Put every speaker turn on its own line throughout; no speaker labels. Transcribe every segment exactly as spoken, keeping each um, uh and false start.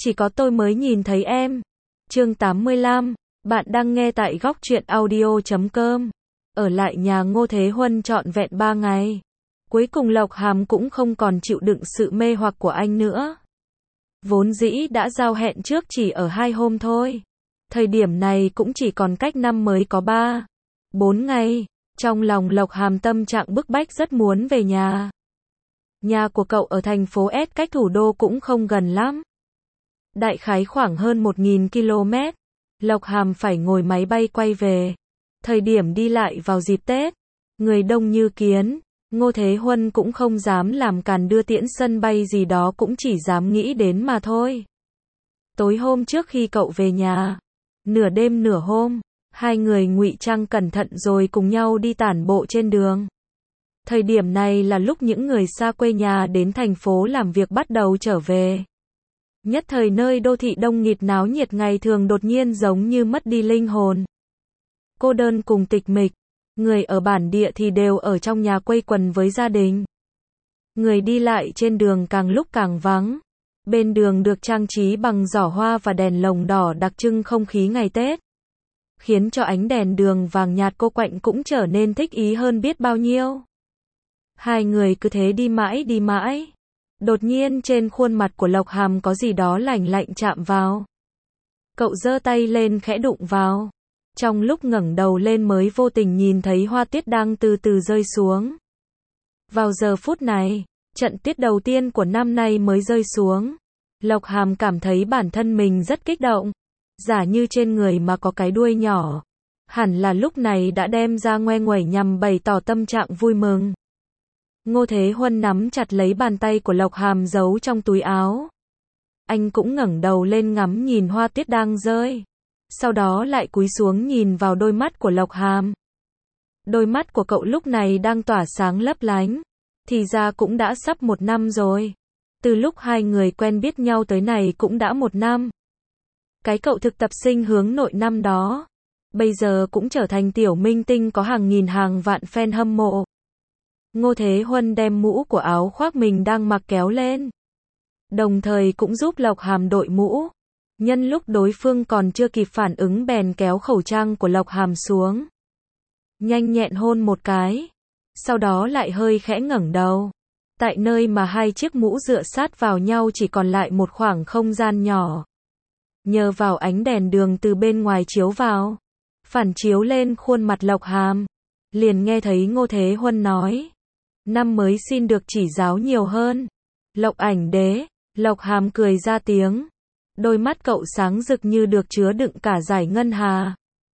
chỉ có tôi mới nhìn thấy em. Chương tám mươi lăm, bạn đang nghe tại góc truyện audio chấm com. Ở lại nhà Ngô Thế Huân trọn vẹn ba ngày. Cuối cùng Lộc Hàm cũng không còn chịu đựng sự mê hoặc của anh nữa. Vốn dĩ đã giao hẹn trước chỉ ở hai hôm thôi. Thời điểm này cũng chỉ còn cách năm mới có ba, bốn ngày. Trong lòng Lộc Hàm tâm trạng bức bách rất muốn về nhà. Nhà của cậu ở thành phố S cách thủ đô cũng không gần lắm. Đại khái khoảng hơn một nghìn ki lô mét. Lộc Hàm phải ngồi máy bay quay về. Thời điểm đi lại vào dịp Tết, người đông như kiến, Ngô Thế Huân cũng không dám làm càn đưa tiễn sân bay gì đó, cũng chỉ dám nghĩ đến mà thôi. Tối hôm trước khi cậu về nhà, nửa đêm nửa hôm, hai người ngụy trang cẩn thận rồi cùng nhau đi tản bộ trên đường. Thời điểm này là lúc những người xa quê nhà đến thành phố làm việc bắt đầu trở về. Nhất thời nơi đô thị đông nghịt náo nhiệt ngày thường đột nhiên giống như mất đi linh hồn. Cô đơn cùng tịch mịch, người ở bản địa thì đều ở trong nhà quây quần với gia đình. Người đi lại trên đường càng lúc càng vắng. Bên đường được trang trí bằng giỏ hoa và đèn lồng đỏ đặc trưng không khí ngày Tết, khiến cho ánh đèn đường vàng nhạt cô quạnh cũng trở nên thích ý hơn biết bao nhiêu. Hai người cứ thế đi mãi đi mãi. Đột nhiên trên khuôn mặt của Lộc Hàm có gì đó lạnh lạnh chạm vào. Cậu giơ tay lên khẽ đụng vào. Trong lúc ngẩng đầu lên mới vô tình nhìn thấy hoa tuyết đang từ từ rơi xuống. Vào giờ phút này, trận tuyết đầu tiên của năm nay mới rơi xuống. Lộc Hàm cảm thấy bản thân mình rất kích động. Giả như trên người mà có cái đuôi nhỏ, hẳn là lúc này đã đem ra ngoe nguẩy nhằm bày tỏ tâm trạng vui mừng. Ngô Thế Huân nắm chặt lấy bàn tay của Lộc Hàm giấu trong túi áo. Anh cũng ngẩng đầu lên ngắm nhìn hoa tuyết đang rơi. Sau đó lại cúi xuống nhìn vào đôi mắt của Lộc Hàm. Đôi mắt của cậu lúc này đang tỏa sáng lấp lánh. Thì ra cũng đã sắp một năm rồi. Từ lúc hai người quen biết nhau tới này cũng đã một năm. Cái cậu thực tập sinh hướng nội năm đó, bây giờ cũng trở thành tiểu minh tinh có hàng nghìn hàng vạn fan hâm mộ. Ngô Thế Huân đem mũ của áo khoác mình đang mặc kéo lên. Đồng thời cũng giúp Lộc Hàm đội mũ. Nhân lúc đối phương còn chưa kịp phản ứng bèn kéo khẩu trang của Lộc Hàm xuống. Nhanh nhẹn hôn một cái. Sau đó lại hơi khẽ ngẩng đầu. Tại nơi mà hai chiếc mũ dựa sát vào nhau chỉ còn lại một khoảng không gian nhỏ. Nhờ vào ánh đèn đường từ bên ngoài chiếu vào, phản chiếu lên khuôn mặt Lộc Hàm, liền nghe thấy Ngô Thế Huân nói: năm mới xin được chỉ giáo nhiều hơn. Lộc ảnh đế. Lộc Hàm cười ra tiếng. Đôi mắt cậu sáng rực như được chứa đựng cả dải ngân hà.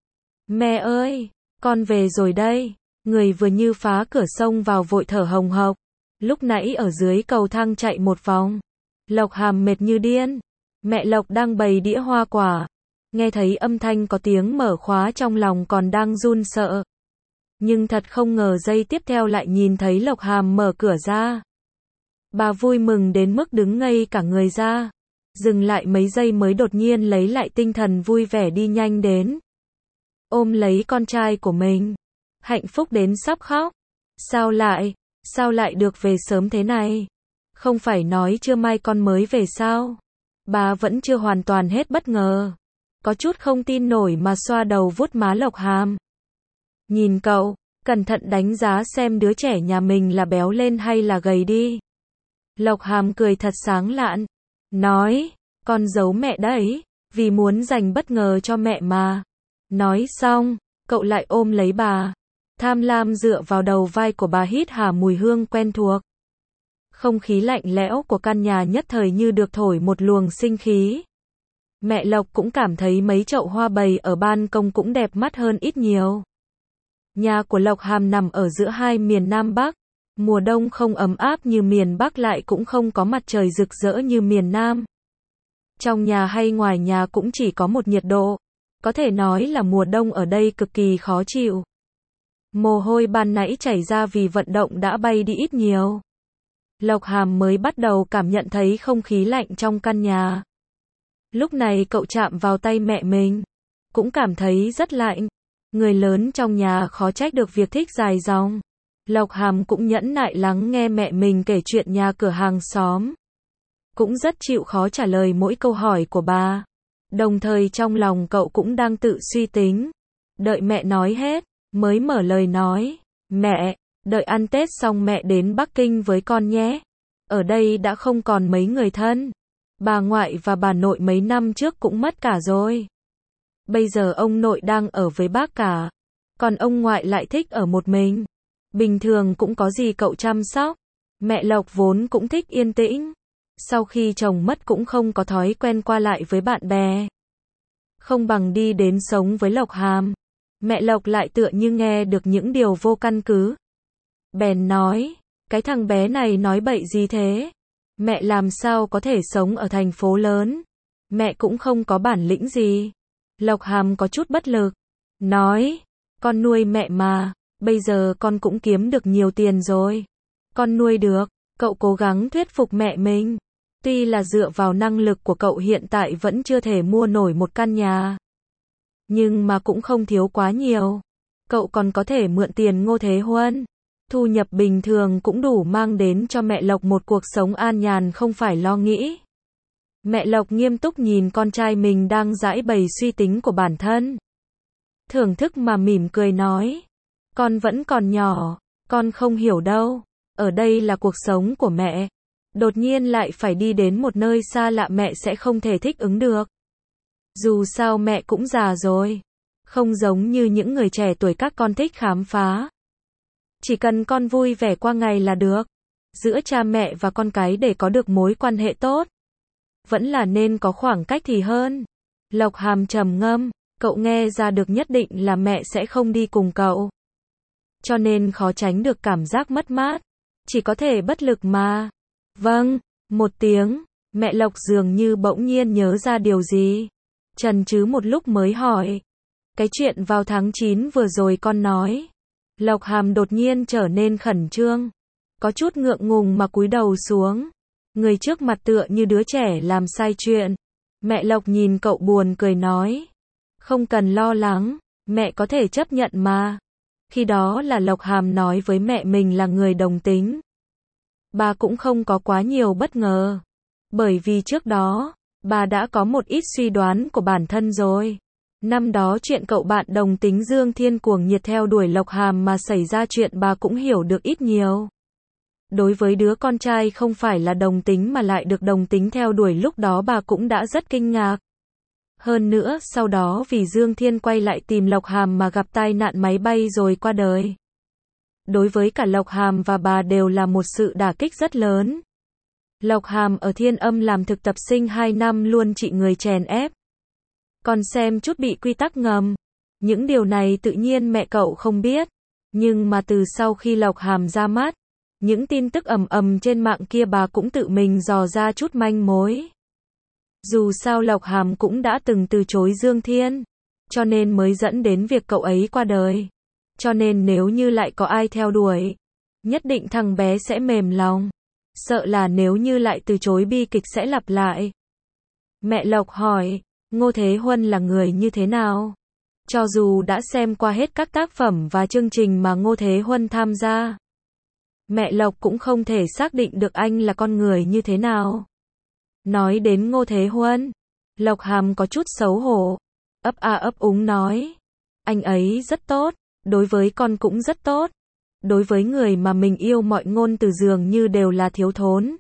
Mẹ ơi, con về rồi đây. Người vừa như phá cửa sông vào vội thở hồng hộc. Lúc nãy ở dưới cầu thang chạy một vòng, Lộc Hàm mệt như điên. Mẹ Lộc đang bày đĩa hoa quả. Nghe thấy âm thanh có tiếng mở khóa trong lòng còn đang run sợ. Nhưng thật không ngờ giây tiếp theo lại nhìn thấy Lộc Hàm mở cửa ra. Bà vui mừng đến mức đứng ngây cả người ra. Dừng lại mấy giây mới đột nhiên lấy lại tinh thần vui vẻ đi nhanh đến. Ôm lấy con trai của mình. Hạnh phúc đến sắp khóc. Sao lại, sao lại được về sớm thế này? Không phải nói trưa mai con mới về sao? Bà vẫn chưa hoàn toàn hết bất ngờ. Có chút không tin nổi mà xoa đầu vuốt má Lộc Hàm. Nhìn cậu, cẩn thận đánh giá xem đứa trẻ nhà mình là béo lên hay là gầy đi. Lộc Hàm cười thật sáng lạn. Nói, con giấu mẹ đấy, vì muốn dành bất ngờ cho mẹ mà. Nói xong, cậu lại ôm lấy bà. Tham lam dựa vào đầu vai của bà hít hà mùi hương quen thuộc. Không khí lạnh lẽo của căn nhà nhất thời như được thổi một luồng sinh khí. Mẹ Lộc cũng cảm thấy mấy chậu hoa bày ở ban công cũng đẹp mắt hơn ít nhiều. Nhà của Lộc Hàm nằm ở giữa hai miền Nam Bắc. Mùa đông không ấm áp như miền Bắc, lại cũng không có mặt trời rực rỡ như miền Nam. Trong nhà hay ngoài nhà cũng chỉ có một nhiệt độ. Có thể nói là mùa đông ở đây cực kỳ khó chịu. Mồ hôi ban nãy chảy ra vì vận động đã bay đi ít nhiều. Lộc Hàm mới bắt đầu cảm nhận thấy không khí lạnh trong căn nhà. Lúc này cậu chạm vào tay mẹ mình, cũng cảm thấy rất lạnh. Người lớn trong nhà khó trách được việc thích dài dòng. Lộc Hàm cũng nhẫn nại lắng nghe mẹ mình kể chuyện nhà cửa hàng xóm. cũng rất chịu khó trả lời mỗi câu hỏi của bà. Đồng thời trong lòng cậu cũng đang tự suy tính. Đợi mẹ nói hết, mới mở lời nói. Mẹ, đợi ăn Tết xong mẹ đến Bắc Kinh với con nhé. Ở đây đã không còn mấy người thân. Bà ngoại và bà nội mấy năm trước cũng mất cả rồi. Bây giờ ông nội đang ở với bác cả. Còn ông ngoại lại thích ở một mình. Bình thường cũng có gì cậu chăm sóc. Mẹ Lộc vốn cũng thích yên tĩnh. Sau khi chồng mất cũng không có thói quen qua lại với bạn bè. Không bằng đi đến sống với Lộc Hàm. Mẹ Lộc lại tựa như nghe được những điều vô căn cứ. Bèn nói, cái thằng bé này nói bậy gì thế? Mẹ làm sao có thể sống ở thành phố lớn? Mẹ cũng không có bản lĩnh gì. Lộc Hàm có chút bất lực. Nói, con nuôi mẹ mà, bây giờ con cũng kiếm được nhiều tiền rồi. Con nuôi được, cậu cố gắng thuyết phục mẹ mình. Tuy là dựa vào năng lực của cậu hiện tại vẫn chưa thể mua nổi một căn nhà. Nhưng mà cũng không thiếu quá nhiều. Cậu còn có thể mượn tiền Ngô Thế Huân. Thu nhập bình thường cũng đủ mang đến cho mẹ Lộc một cuộc sống an nhàn không phải lo nghĩ. Mẹ Lộc nghiêm túc nhìn con trai mình đang giãi bày suy tính của bản thân. Thưởng thức mà mỉm cười nói. Con vẫn còn nhỏ, con không hiểu đâu. Ở đây là cuộc sống của mẹ. Đột nhiên lại phải đi đến một nơi xa lạ mẹ sẽ không thể thích ứng được. Dù sao mẹ cũng già rồi. Không giống như những người trẻ tuổi các con thích khám phá. Chỉ cần con vui vẻ qua ngày là được. Giữa cha mẹ và con cái để có được mối quan hệ tốt. Vẫn là nên có khoảng cách thì hơn. Lộc Hàm trầm ngâm, cậu nghe ra được nhất định là mẹ sẽ không đi cùng cậu. Cho nên khó tránh được cảm giác mất mát. Chỉ có thể bất lực mà. Vâng, một tiếng, mẹ Lộc dường như bỗng nhiên nhớ ra điều gì. Chần chừ một lúc mới hỏi. Cái chuyện vào tháng chín vừa rồi con nói. Lộc Hàm đột nhiên trở nên khẩn trương. Có chút ngượng ngùng mà cúi đầu xuống. Người trước mặt tựa như đứa trẻ làm sai chuyện. Mẹ Lộc nhìn cậu buồn cười nói. Không cần lo lắng, mẹ có thể chấp nhận mà. Khi đó là Lộc Hàm nói với mẹ mình là người đồng tính. Bà cũng không có quá nhiều bất ngờ. Bởi vì trước đó, bà đã có một ít suy đoán của bản thân rồi. Năm đó chuyện cậu bạn đồng tính Dương Thiên cuồng nhiệt theo đuổi Lộc Hàm mà xảy ra chuyện bà cũng hiểu được ít nhiều. Đối với đứa con trai không phải là đồng tính mà lại được đồng tính theo đuổi lúc đó bà cũng đã rất kinh ngạc. Hơn nữa, sau đó vì Dương Thiên quay lại tìm Lộc Hàm mà gặp tai nạn máy bay rồi qua đời. Đối với cả Lộc Hàm và bà đều là một sự đả kích rất lớn. Lộc Hàm ở Thiên Âm làm thực tập sinh hai năm luôn trị người chèn ép. Còn xem chút bị quy tắc ngầm. Những điều này tự nhiên mẹ cậu không biết. Nhưng mà từ sau khi Lộc Hàm ra mắt, những tin tức ầm ầm trên mạng kia bà cũng tự mình dò ra chút manh mối. Dù sao Lộc Hàm cũng đã từng từ chối Dương Thiên, cho nên mới dẫn đến việc cậu ấy qua đời. Cho nên nếu như lại có ai theo đuổi, nhất định thằng bé sẽ mềm lòng. Sợ là nếu như lại từ chối bi kịch sẽ lặp lại. Mẹ Lộc hỏi, Ngô Thế Huân là người như thế nào? Cho dù đã xem qua hết các tác phẩm và chương trình mà Ngô Thế Huân tham gia, mẹ Lộc cũng không thể xác định được anh là con người như thế nào. Nói đến Ngô Thế Huân, Lộc Hàm có chút xấu hổ, ấp a ấp úng nói. Anh ấy rất tốt, đối với con cũng rất tốt. Đối với người mà mình yêu mọi ngôn từ dường như đều là thiếu thốn.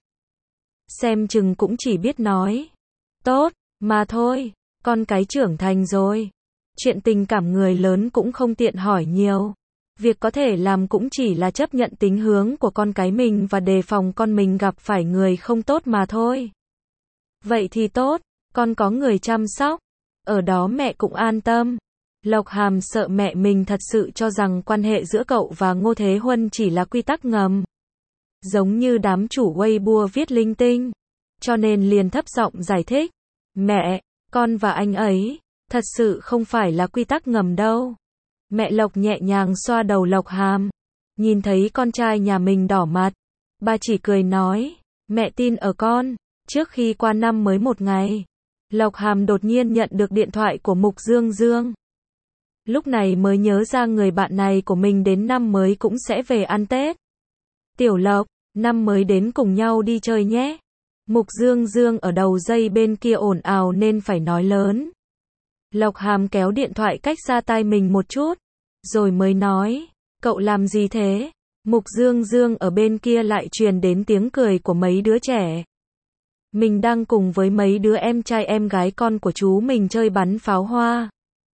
Xem chừng cũng chỉ biết nói. Tốt, mà thôi, con cái trưởng thành rồi. Chuyện tình cảm người lớn cũng không tiện hỏi nhiều. Việc có thể làm cũng chỉ là chấp nhận tính hướng của con cái mình và đề phòng con mình gặp phải người không tốt mà thôi. Vậy thì tốt, con có người chăm sóc. Ở đó mẹ cũng an tâm. Lộc Hàm sợ mẹ mình thật sự cho rằng quan hệ giữa cậu và Ngô Thế Huân chỉ là quy tắc ngầm. Giống như đám chủ Weibo viết linh tinh. Cho nên liền thấp giọng giải thích. Mẹ, con và anh ấy, thật sự không phải là quy tắc ngầm đâu. Mẹ Lộc nhẹ nhàng xoa đầu Lộc Hàm. Nhìn thấy con trai nhà mình đỏ mặt. Bà chỉ cười nói. Mẹ tin ở con. Trước khi qua năm mới một ngày, Lộc Hàm đột nhiên nhận được điện thoại của Mục Dương Dương. Lúc này mới nhớ ra người bạn này của mình đến năm mới cũng sẽ về ăn Tết. Tiểu Lộc, năm mới đến cùng nhau đi chơi nhé. Mục Dương Dương ở đầu dây bên kia ồn ào nên phải nói lớn. Lộc Hàm kéo điện thoại cách xa tai mình một chút, rồi mới nói, cậu làm gì thế? Mục Dương Dương ở bên kia lại truyền đến tiếng cười của mấy đứa trẻ. Mình đang cùng với mấy đứa em trai em gái con của chú mình chơi bắn pháo hoa.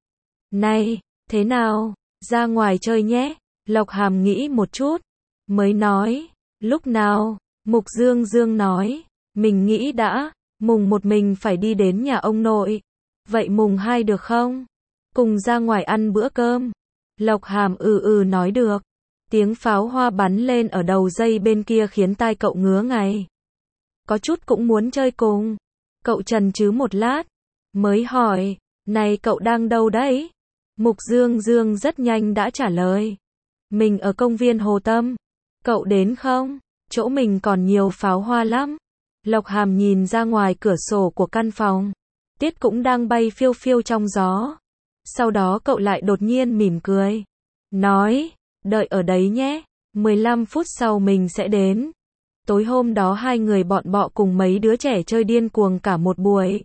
Này, thế nào, ra ngoài chơi nhé. Lộc Hàm nghĩ một chút, mới nói, lúc nào? Mục Dương Dương nói, mình nghĩ đã, mùng một mình phải đi đến nhà ông nội. Vậy mùng hai được không? Cùng ra ngoài ăn bữa cơm. Lộc Hàm ừ ừ nói được. Tiếng pháo hoa bắn lên ở đầu dây bên kia khiến tai cậu ngứa ngáy. Có chút cũng muốn chơi cùng. Cậu chần chừ một lát, mới hỏi, này cậu đang đâu đấy? Mục Dương Dương rất nhanh đã trả lời. Mình ở công viên Hồ Tâm. Cậu đến không? Chỗ mình còn nhiều pháo hoa lắm. Lộc Hàm nhìn ra ngoài cửa sổ của căn phòng. Tiết cũng đang bay phiêu phiêu trong gió. Sau đó cậu lại đột nhiên mỉm cười. Nói, đợi ở đấy nhé. mười lăm phút sau mình sẽ đến. Tối hôm đó hai người bọn bọ cùng mấy đứa trẻ chơi điên cuồng cả một buổi.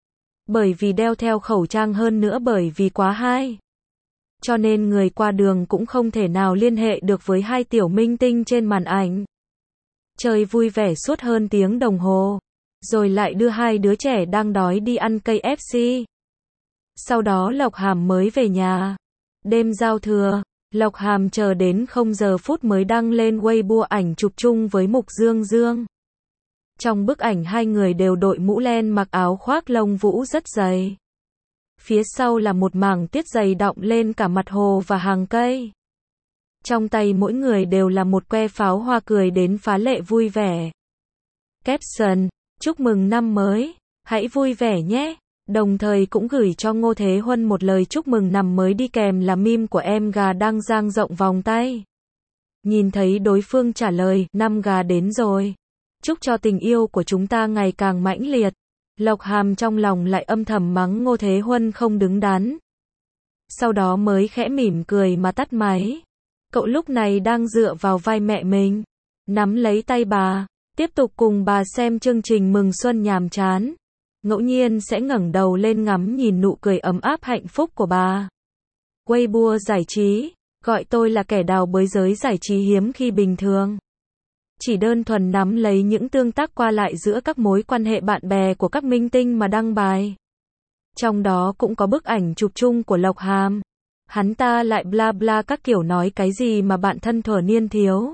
Bởi vì đeo theo khẩu trang hơn nữa bởi vì quá hay. Cho nên người qua đường cũng không thể nào liên hệ được với hai tiểu minh tinh trên màn ảnh. Chơi vui vẻ suốt hơn tiếng đồng hồ. Rồi lại đưa hai đứa trẻ đang đói đi ăn ca ép xê. Sau đó Lộc Hàm mới về nhà. Đêm giao thừa, Lộc Hàm chờ đến không giờ phút mới đăng lên Weibo ảnh chụp chung với Mục Dương Dương. Trong bức ảnh hai người đều đội mũ len mặc áo khoác lông vũ rất dày. Phía sau là một mảng tuyết dày đọng lên cả mặt hồ và hàng cây. Trong tay mỗi người đều là một que pháo hoa cười đến phá lệ vui vẻ. Caption, chúc mừng năm mới, hãy vui vẻ nhé. Đồng thời cũng gửi cho Ngô Thế Huân một lời chúc mừng năm mới đi kèm là meme của em gà đang dang rộng vòng tay. Nhìn thấy đối phương trả lời, năm gà đến rồi. Chúc cho tình yêu của chúng ta ngày càng mãnh liệt. Lộc Hàm trong lòng lại âm thầm mắng Ngô Thế Huân không đứng đắn. Sau đó mới khẽ mỉm cười mà tắt máy. Cậu lúc này đang dựa vào vai mẹ mình, nắm lấy tay bà, tiếp tục cùng bà xem chương trình mừng xuân nhàm chán. Ngẫu nhiên sẽ ngẩng đầu lên ngắm nhìn nụ cười ấm áp hạnh phúc của bà. Weibo giải trí, gọi tôi là kẻ đào bới giới giải trí hiếm khi bình thường. Chỉ đơn thuần nắm lấy những tương tác qua lại giữa các mối quan hệ bạn bè của các minh tinh mà đăng bài. Trong đó cũng có bức ảnh chụp chung của Lộc Hàm. Hắn ta lại bla bla các kiểu nói cái gì mà bạn thân thuở niên thiếu.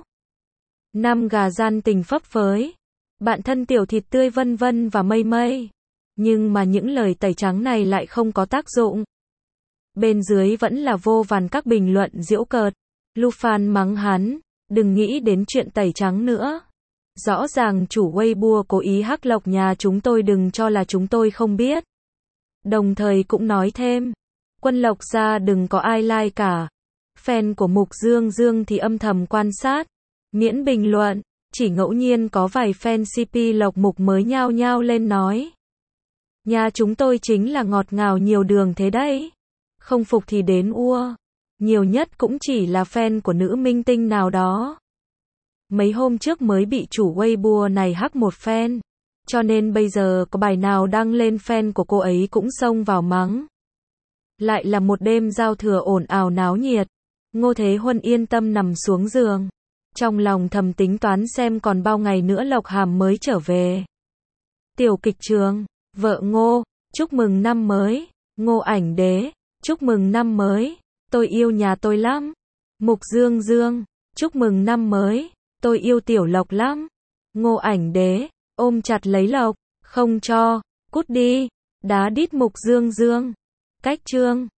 Năm gà gian tình phấp phới. Bạn thân tiểu thịt tươi vân vân và mây mây. Nhưng mà những lời tẩy trắng này lại không có tác dụng. Bên dưới vẫn là vô vàn các bình luận giễu cợt. Lu Fan mắng hắn, đừng nghĩ đến chuyện tẩy trắng nữa. Rõ ràng chủ Weibo cố ý hắc Lộc nhà chúng tôi, đừng cho là chúng tôi không biết. Đồng thời cũng nói thêm, quân Lộc ra đừng có ai like cả. Fan của Mục Dương Dương thì âm thầm quan sát, miễn bình luận, chỉ ngẫu nhiên có vài fan xê pê Lộc Mục mới nhao nhao lên nói. Nhà chúng tôi chính là ngọt ngào nhiều đường thế đấy. Không phục thì đến ua. Nhiều nhất cũng chỉ là fan của nữ minh tinh nào đó. Mấy hôm trước mới bị chủ Weibo này hack một fan. Cho nên bây giờ có bài nào đăng lên fan của cô ấy cũng xông vào mắng. Lại là một đêm giao thừa ồn ào náo nhiệt. Ngô Thế Huân yên tâm nằm xuống giường. Trong lòng thầm tính toán xem còn bao ngày nữa Lộc Hàm mới trở về. Tiểu kịch trường, vợ Ngô, chúc mừng năm mới. Ngô Ảnh Đế, chúc mừng năm mới. Tôi yêu nhà tôi lắm. Mục Dương Dương, chúc mừng năm mới. Tôi yêu Tiểu Lộc lắm. Ngô Ảnh Đế, ôm chặt lấy Lộc, không cho, cút đi. Đá đít Mục Dương Dương. Cách chương